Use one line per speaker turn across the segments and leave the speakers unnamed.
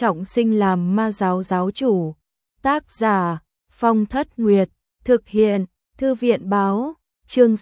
trọng sinh làm ma giáo giáo chủ. Tác giả Phong Thất Nguyệt, thực hiện Thư viện báo, chương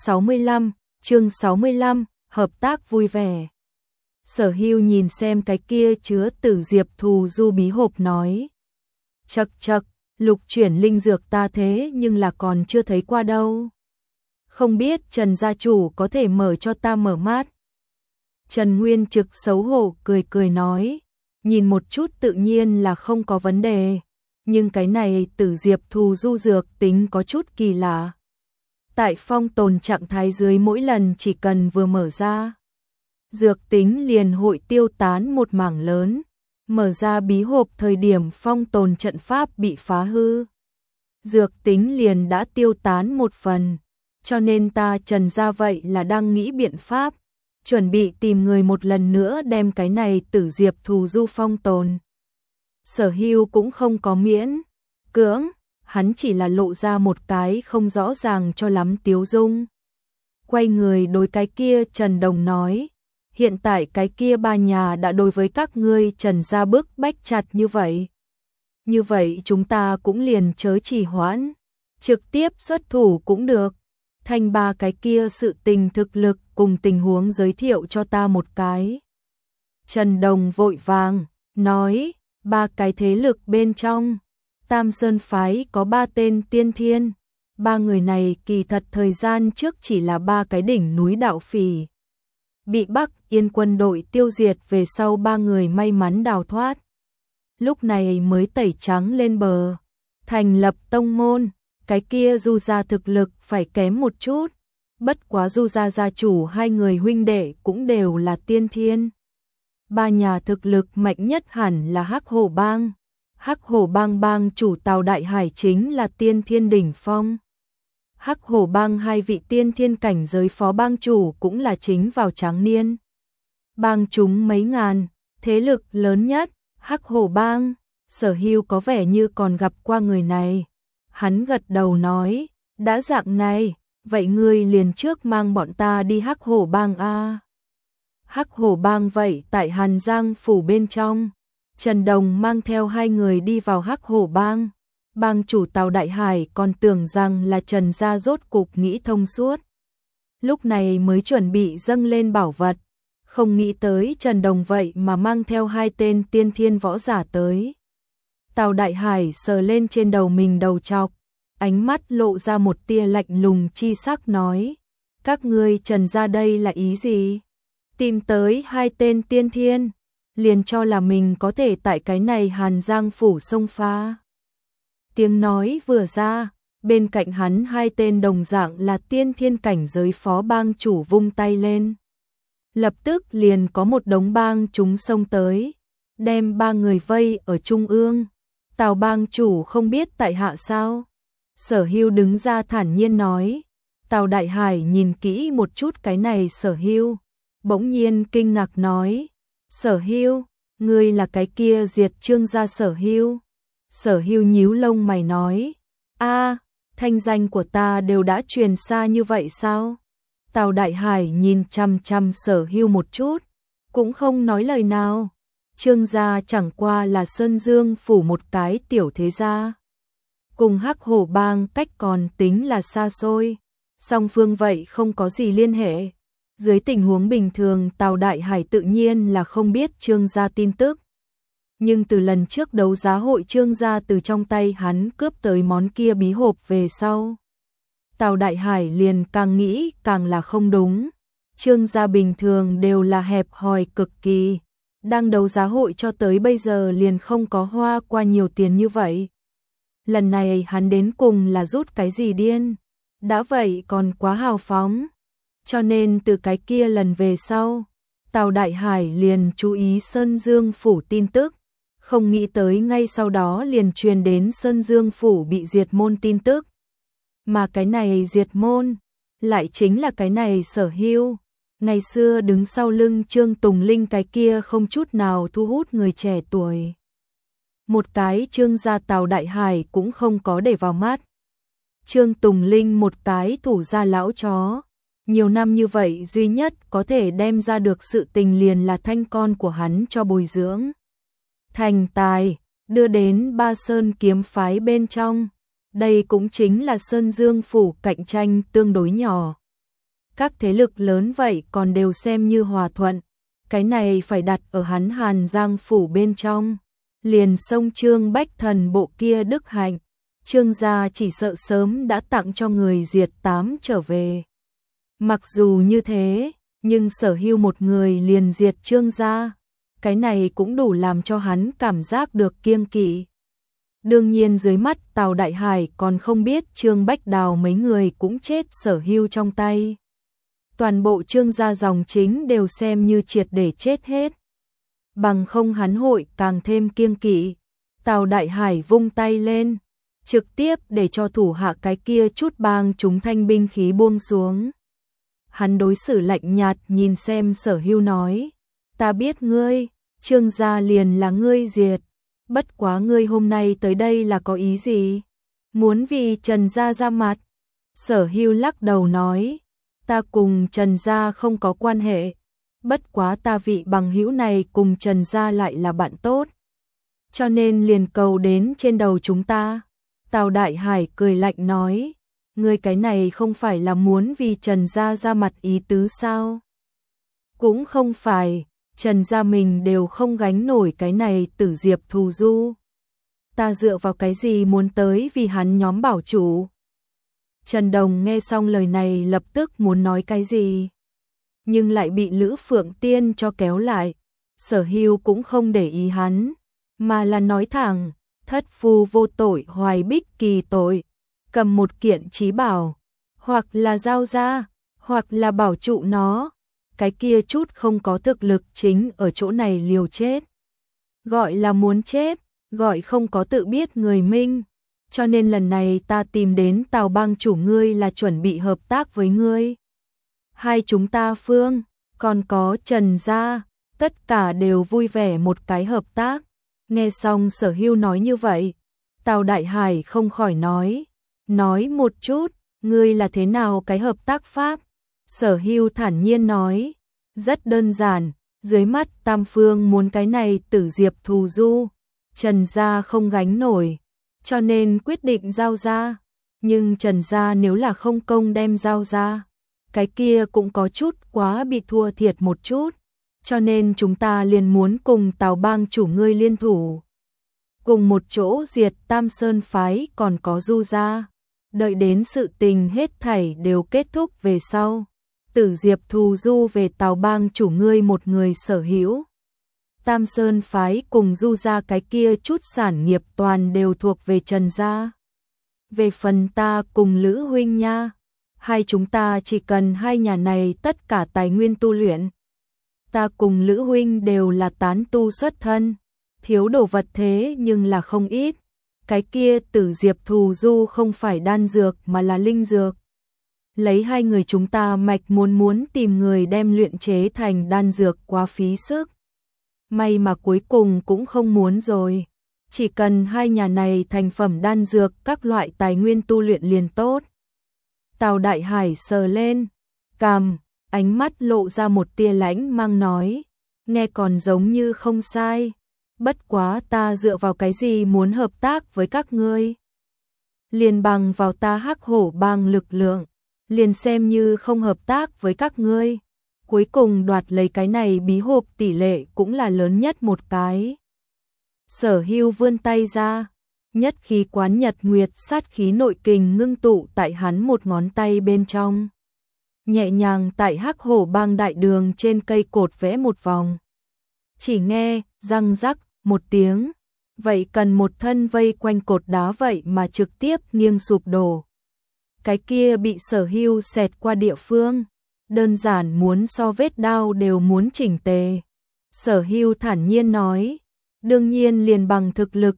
65, hợp tác vui vẻ. Sở Hưu nhìn xem cái kia chứa tử diệp thù du bí hộp nói. Chậc, lục chuyển linh dược ta thế nhưng là còn chưa thấy qua đâu. Không biết Trần gia chủ có thể mở cho ta mở mắt. Trần Nguyên Trực xấu hổ cười nói, nhìn một chút tự nhiên là không có vấn đề, nhưng cái này tử diệp thù du dược tính có chút kỳ lạ. Tại phong tồn trạng thái dưới mỗi lần chỉ cần vừa mở ra, dược tính liền hội tiêu tán một mảng lớn, mở ra bí hộp thời điểm phong tồn trận pháp bị phá hư. Dược tính liền đã tiêu tán một phần, cho nên ta Trần gia vậy là đang nghĩ biện pháp, chuẩn bị tìm người một lần nữa đem cái này tử diệp thù du phong tồn. Sở Hưu cũng không có miễn cưỡng, hắn chỉ là lộ ra một cái không rõ ràng cho lắm tiếu dung. Quay người đối cái kia Trần Đồng nói, hiện tại cái kia ba nhà đã đối với các ngươi Trần gia bức bách chặt như vậy. Như vậy chúng ta cũng liền chớ trì hoãn, trực tiếp xuất thủ cũng được. Thanh ba cái kia sự tình thực lực cùng tình huống giới thiệu cho ta một cái. Trần Đồng vội vàng, nói, ba cái thế lực bên trong. Tam Sơn Phái có 3 tên tiên thiên. 3 người này kỳ thật thời gian trước chỉ là 3 cái đỉnh núi đạo phỉ. Bị Bắc Yên quân đội tiêu diệt về sau 3 người may mắn đào thoát. Lúc này mới tẩy trắng lên bờ. Thành lập tông môn. Cái kia Du gia thực lực phải kém một chút. Bất quá Du gia gia chủ 2 người huynh đệ cũng đều là tiên thiên. 3 nhà thực lực mạnh nhất hẳn là Hắc Hổ Bang. Hắc Hổ Bang bang chủ Tào Đại Hải chính là tiên thiên đỉnh phong. Hắc Hổ Bang 2 vị tiên thiên cảnh giới phó bang chủ cũng là chính vào tráng niên. Bang chúng mấy ngàn, thế lực lớn nhất, Hắc Hổ Bang. Sở Hưu có vẻ như còn gặp qua người này. Hắn gật đầu nói, đã dạng này, vậy ngươi liền trước mang bọn ta đi Hắc Hổ Bang a. Hắc Hổ Bang vậy tại Hàn Giang phủ bên trong. Trần Đồng mang theo 2 người đi vào Hắc Hổ Bang. Bang chủ Tào Đại Hải còn tưởng rằng là Trần gia rốt cục nghĩ thông suốt. Lúc này mới chuẩn bị dâng lên bảo vật. Không nghĩ tới Trần Đồng vậy mà mang theo 2 tên tiên thiên võ giả tới. Tào Đại Hải sờ lên trên đầu mình đầu trọc, ánh mắt lộ ra một tia lạnh lùng chi sắc nói, các ngươi Trần gia đây là ý gì? Tìm tới 2 tên tiên thiên, liền cho là mình có thể tại cái này Hàn Giang phủ xông pha. Tiếng nói vừa ra, bên cạnh hắn 2 tên đồng dạng là tiên thiên cảnh giới phó bang chủ vung tay lên. Lập tức liền có một đống bang chúng xông tới, đem 3 người vây ở trung ương. Tào bang chủ không biết tại hạ sao? Sở Hưu đứng ra thản nhiên nói. Tào Đại Hải nhìn kỹ một chút cái này Sở Hưu, bỗng nhiên kinh ngạc nói, Sở Hưu, ngươi là cái kia diệt Trương gia Sở Hưu. Sở Hưu nhíu lông mày nói, a, thanh danh của ta đều đã truyền xa như vậy sao? Tào Đại Hải nhìn chăm chăm Sở Hưu một chút, cũng không nói lời nào. Trương gia chẳng qua là Sơn Dương phủ một cái tiểu thế gia. Cùng Hắc Hổ Bang cách còn tính là xa xôi, song phương vậy không có gì liên hệ. Dưới tình huống bình thường Tào Đại Hải tự nhiên là không biết Trương gia tin tức. Nhưng từ lần trước đấu giá hội Trương gia từ trong tay hắn cướp tới món kia bí hộp về sau, Tào Đại Hải liền càng nghĩ càng là không đúng. Trương gia bình thường đều là hẹp hòi cực kỳ. Đang đấu giá hội cho tới bây giờ liền không có hoa qua nhiều tiền như vậy. Lần này hắn đến cùng là rút cái gì điên? Đã vậy còn quá hào phóng. Cho nên từ cái kia lần về sau, Tào Đại Hải liền chú ý Sơn Dương phủ tin tức. Không nghĩ tới ngay sau đó liền truyền đến Sơn Dương phủ bị diệt môn tin tức. Mà cái này diệt môn, lại chính là cái này Sở Hưu. Ngày xưa đứng sau lưng Trương Tùng Linh cái kia không chút nào thu hút người trẻ tuổi. Một cái Trương gia Tào Đại Hải cũng không có để vào mắt. Trương Tùng Linh một cái thủ gia lão chó. Nhiều năm như vậy duy nhất có thể đem ra được sự tình liền là thanh con của hắn cho bồi dưỡng. thành tài, đưa đến Ba Sơn kiếm phái bên trong. Đây cũng chính là Sơn Dương phủ cạnh tranh tương đối nhỏ. Các thế lực lớn vậy còn đều xem như hòa thuận. Cái này phải đặt ở hắn Hàn Giang phủ bên trong. Liền sông Trương Bách Thần bộ kia đức hạnh, Trương gia chỉ sợ sớm đã tặng cho người diệt tám trở về. Mặc dù như thế, nhưng Sở Hưu một người liền diệt Trương gia, cái này cũng đủ làm cho hắn cảm giác được kiêng kỵ. Đương nhiên dưới mắt Tào Đại Hải còn không biết Trương Bách Đào mấy người cũng chết Sở Hưu trong tay. Toàn bộ Trương gia dòng chính đều xem như triệt để chết hết. Bằng không hắn hội càng thêm kiêng kỵ. Tào Đại Hải vung tay lên, trực tiếp để cho thủ hạ cái kia chút bang chúng thanh binh khí buông xuống. Hắn đối xử lạnh nhạt nhìn xem Sở Hưu nói, ta biết ngươi, Trương gia liền là ngươi diệt, bất quá ngươi hôm nay tới đây là có ý gì? Muốn vì Trần gia ra mặt? Sở Hưu lắc đầu nói, ta cùng Trần gia không có quan hệ, bất quá ta vị bằng hữu này cùng Trần gia lại là bạn tốt, cho nên liền cầu đến trên đầu chúng ta. Tào Đại Hải cười lạnh nói, ngươi cái này không phải là muốn vì Trần gia ra mặt ý tứ sao? Cũng không phải, Trần gia mình đều không gánh nổi cái này Tử Diệp thù du. Ta dựa vào cái gì muốn tới vì hắn nhóm bảo chủ? Trần Đồng nghe xong lời này lập tức muốn nói cái gì, nhưng lại bị Lữ Phượng Tiên cho kéo lại. Sở Hưu cũng không để ý hắn, mà là nói thẳng, thất phu vô tội hoài bích kỳ tội, cầm một kiện chí bảo, hoặc là giao ra, hoặc là bảo trụ nó, cái kia chút không có thực lực chính ở chỗ này liều chết. Gọi là muốn chết, gọi không có tự biết người minh, cho nên lần này ta tìm đến Tào bang chủ ngươi là chuẩn bị hợp tác với ngươi. Hai chúng ta phương, còn có Trần gia, tất cả đều vui vẻ một cái hợp tác. Nghe xong Sở Hưu nói như vậy, Tào Đại Hải không khỏi nói một chút, ngươi là thế nào cái hợp tác pháp? Sở Hưu thản nhiên nói, rất đơn giản, dưới mắt Tam Phương muốn cái này Tử Diệp thù du, Trần gia không gánh nổi, cho nên quyết định giao ra, nhưng Trần gia nếu là không công đem giao ra, cái kia cũng có chút quá bị thua thiệt một chút, cho nên chúng ta liền muốn cùng Tào bang chủ ngươi liên thủ, cùng một chỗ diệt Tam Sơn phái còn có Du gia. Đợi đến sự tình hết thảy đều kết thúc về sau, Tử Diệp thù du về Tào bang chủ ngươi một người sở hữu. Tam Sơn phái cùng Du gia cái kia chút sản nghiệp toàn đều thuộc về Trần gia. Về phần ta cùng Lữ huynh nha, hai chúng ta chỉ cần hai nhà này tất cả tài nguyên tu luyện. Ta cùng Lữ huynh đều là tán tu xuất thân, thiếu đồ vật thế nhưng là không ít. Cái kia Tử Diệp thù du không phải đan dược mà là linh dược. Lấy hai người chúng ta mạch muốn tìm người đem luyện chế thành đan dược quá phí sức. May mà cuối cùng cũng không muốn rồi. Chỉ cần hai nhà này thành phẩm đan dược các loại tài nguyên tu luyện liền tốt. Tào Đại Hải sờ lên cằm, ánh mắt lộ ra một tia lãnh mang nói, nghe còn giống như không sai. Bất quá ta dựa vào cái gì muốn hợp tác với các ngươi? Liền bằng vào ta Hắc Hổ bang lực lượng, liền xem như không hợp tác với các ngươi. Cuối cùng đoạt lấy cái này bí hộp tỷ lệ cũng là lớn nhất một cái. Sở Hưu vươn tay ra, nhất khí quán nhật nguyệt sát khí nội kình ngưng tụ tại hắn một ngón tay bên trong. Nhẹ nhàng tại Hắc Hổ bang đại đường trên cây cột vẽ một vòng. Chỉ nghe răng rắc một tiếng, vậy cần một thân vây quanh cột đá vậy mà trực tiếp nghiêng sụp đổ. Cái kia bị Sở Hưu xẹt qua địa phương, đơn giản muốn so vết đao đều muốn chỉnh tề. Sở Hưu thản nhiên nói, đương nhiên liền bằng thực lực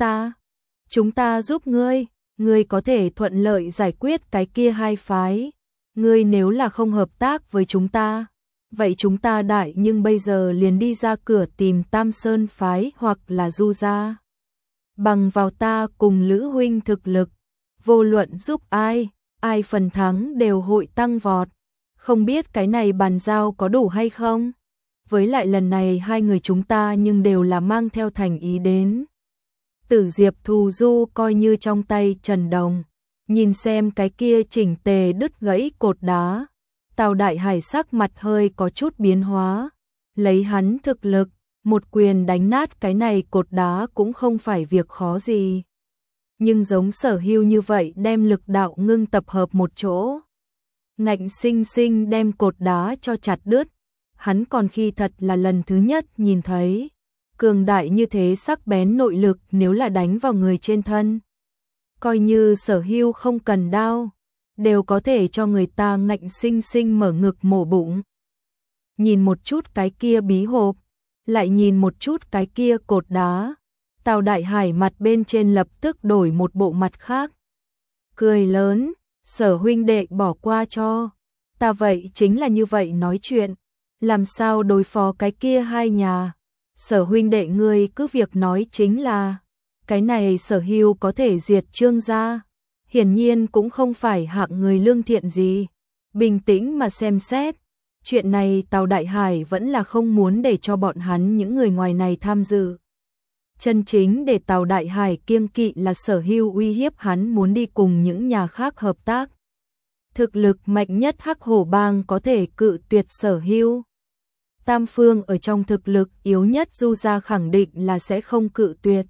chúng ta giúp ngươi, ngươi có thể thuận lợi giải quyết cái kia hai phái. Ngươi nếu là không hợp tác với chúng ta, vậy chúng ta đại nhưng bây giờ liền đi ra cửa tìm Tam Sơn phái hoặc là Du gia. Bằng vào ta cùng Lữ huynh thực lực, vô luận giúp ai phần thắng đều hội tăng vọt. Không biết cái này bàn giao có đủ hay không? với lại lần này hai người chúng ta nhưng đều là mang theo thành ý đến. Tử Diệp Thù Du coi như trong tay Trần Đồng, nhìn xem cái kia chỉnh tề đứt gãy cột đá, Tào Đại Hải sắc mặt hơi có chút biến hóa, lấy hắn thực lực, một quyền đánh nát cái này cột đá cũng không phải việc khó gì. Nhưng giống Sở Hưu như vậy đem lực đạo ngưng tập hợp một chỗ, ngạnh sinh sinh đem cột đá cho chặt đứt, hắn còn khi thật là lần thứ nhất nhìn thấy. Cường đại như thế sắc bén nội lực nếu là đánh vào người trên thân. Coi như Sở Hưu không cần đao, đều có thể cho người ta ngạnh sinh sinh mở ngực mổ bụng. Nhìn một chút cái kia bí hộp, lại nhìn một chút cái kia cột đá, Tào Đại Hải mặt bên trên lập tức đổi một bộ mặt khác. Cười lớn, Sở huynh đệ bỏ qua cho, ta vậy chính là như vậy nói chuyện, làm sao đối phó cái kia hai nhà. Sở huynh đệ ngươi cứ việc nói chính là, cái này Sở Hưu có thể diệt Trương gia, hiển nhiên cũng không phải hạng người lương thiện gì. Bình tĩnh mà xem xét, chuyện này Tào Đại Hải vẫn là không muốn để cho bọn hắn những người ngoài này tham dự. Chân chính để Tào Đại Hải kiêng kỵ là Sở Hưu uy hiếp hắn muốn đi cùng những nhà khác hợp tác. Thực lực mạnh nhất Hắc Hổ Bang có thể cự tuyệt Sở Hưu. Tam phương ở trong thực lực yếu nhất Du gia khẳng định là sẽ không cự tuyệt.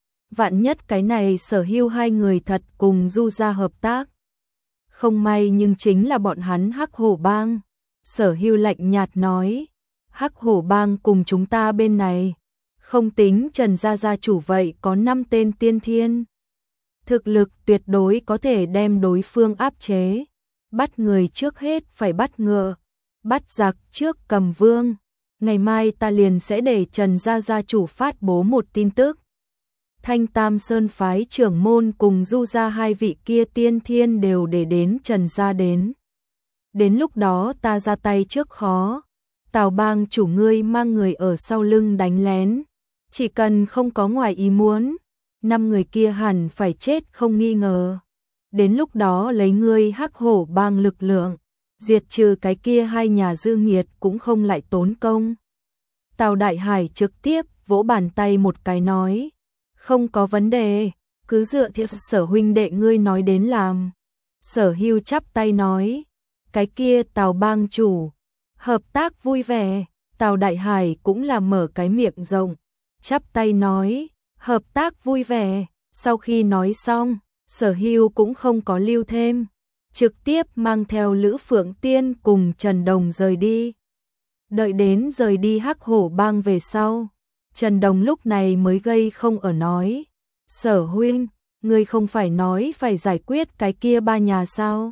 Vạn nhất cái này Sở Hưu hai người thật cùng Du gia hợp tác. Không may nhưng chính là bọn hắn Hắc Hổ Bang. Sở Hưu lạnh nhạt nói, Hắc Hổ Bang cùng chúng ta bên này, không tính Trần gia gia chủ vậy có 5 tên tiên thiên. Thực lực tuyệt đối có thể đem đối phương áp chế. Bắt người trước hết phải bắt ngựa, bắt giặc trước cầm vương. Ngày mai ta liền sẽ để Trần gia gia chủ phát bố một tin tức. Thanh Tam Sơn phái trưởng môn cùng Du gia hai vị kia tiên thiên đều để đến Trần gia đến. Đến lúc đó ta ra tay trước khó. Tào bang chủ ngươi mang người ở sau lưng đánh lén. Chỉ cần không có ngoài ý muốn, 5 người kia hẳn phải chết không nghi ngờ. Đến lúc đó lấy ngươi Hắc Hổ Bang lực lượng, diệt trừ cái kia hai nhà dư nghiệt cũng không lại tốn công. Tào Đại Hải trực tiếp vỗ bàn tay một cái nói, không có vấn đề, cứ dựa theo Sở huynh đệ ngươi nói đến làm. Sở Hưu chắp tay nói, cái kia Tào bang chủ, hợp tác vui vẻ. Tào Đại Hải cũng là mở cái miệng rộng, chắp tay nói, hợp tác vui vẻ. Sau khi nói xong, Sở Hưu cũng không có lưu thêm, trực tiếp mang theo Lữ Phượng Tiên cùng Trần Đồng rời đi. Đợi đến rời đi Hắc Hổ Bang về sau, Trần Đồng lúc này mới gây không ở nói, Sở huynh, ngươi không phải nói phải giải quyết cái kia ba nhà sao?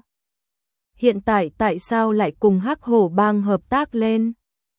Hiện tại tại sao lại cùng Hắc Hổ Bang hợp tác lên?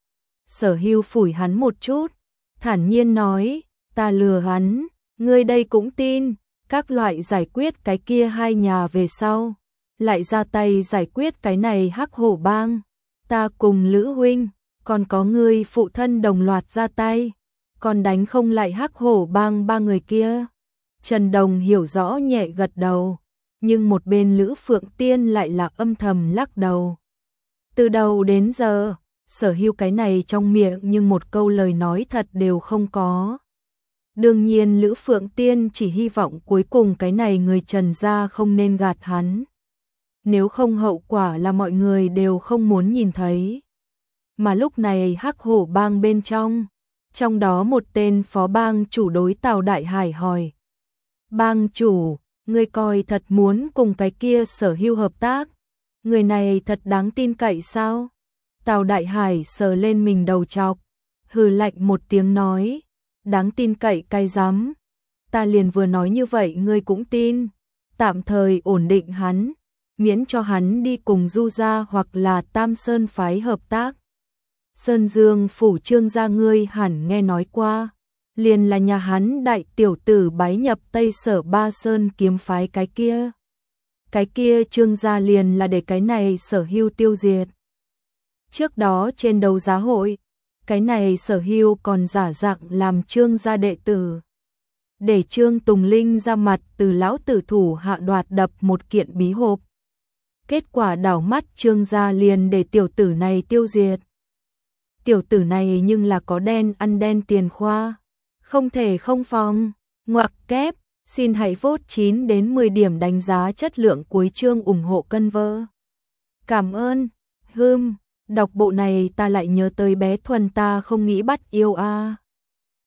Sở Hưu phủi hắn một chút, thản nhiên nói, ta lừa hắn, ngươi đây cũng tin. Các loại giải quyết cái kia hai nhà về sau, lại ra tay giải quyết cái này Hắc Hổ Bang. Ta cùng Lữ huynh, còn có ngươi phụ thân đồng loạt ra tay, còn đánh không lại Hắc Hổ Bang ba người kia. Trần Đồng hiểu rõ nhẹ gật đầu, nhưng một bên Lữ Phượng Tiên lại là âm thầm lắc đầu. Từ đầu đến giờ, Sở Hưu cái này trong miệng nhưng một câu lời nói thật đều không có. Đương nhiên Lữ Phượng Tiên chỉ hy vọng cuối cùng cái này người Trần gia không nên gạt hắn. Nếu không hậu quả là mọi người đều không muốn nhìn thấy. Mà lúc này Hắc Hổ Bang bên trong đó một tên phó bang chủ đối Tào Đại Hải hỏi. Bang chủ, ngươi coi thật muốn cùng cái kia Sở Hưu hợp tác? Người này thật đáng tin cậy sao? Tào Đại Hải sờ lên mình đầu trọc, hừ lạnh một tiếng nói. Đáng tin cậy cay rắm. Ta liền vừa nói như vậy ngươi cũng tin. Tạm thời ổn định hắn, miễn cho hắn đi cùng Du gia hoặc là Tam Sơn phái hợp tác. Sơn Dương phủ Trương gia ngươi hẳn nghe nói qua, liền là nhà hắn đại tiểu tử bái nhập Tây Sở Ba Sơn kiếm phái cái kia. Cái kia Trương gia liền là để cái này Sở Hưu tiêu diệt. Trước đó trên đấu giá hội, cái này Sở Hưu còn giả dạng làm Trương gia đệ tử, để Trương Tùng Linh ra mặt từ lão tử thủ hạ đoạt đập một kiện bí hộp. Kết quả đảo mắt Trương gia liền để tiểu tử này tiêu diệt. tiểu tử này nhưng là có đen ăn đen tiền khoa. Không thể không phòng. Ngoặc kép, xin hãy vote 9 đến 10 điểm đánh giá chất lượng cuối chương ủng hộ cân vơ. Cảm ơn. Đọc bộ này ta lại nhớ tới bé Thuần ta không nghĩ bắt yêu a.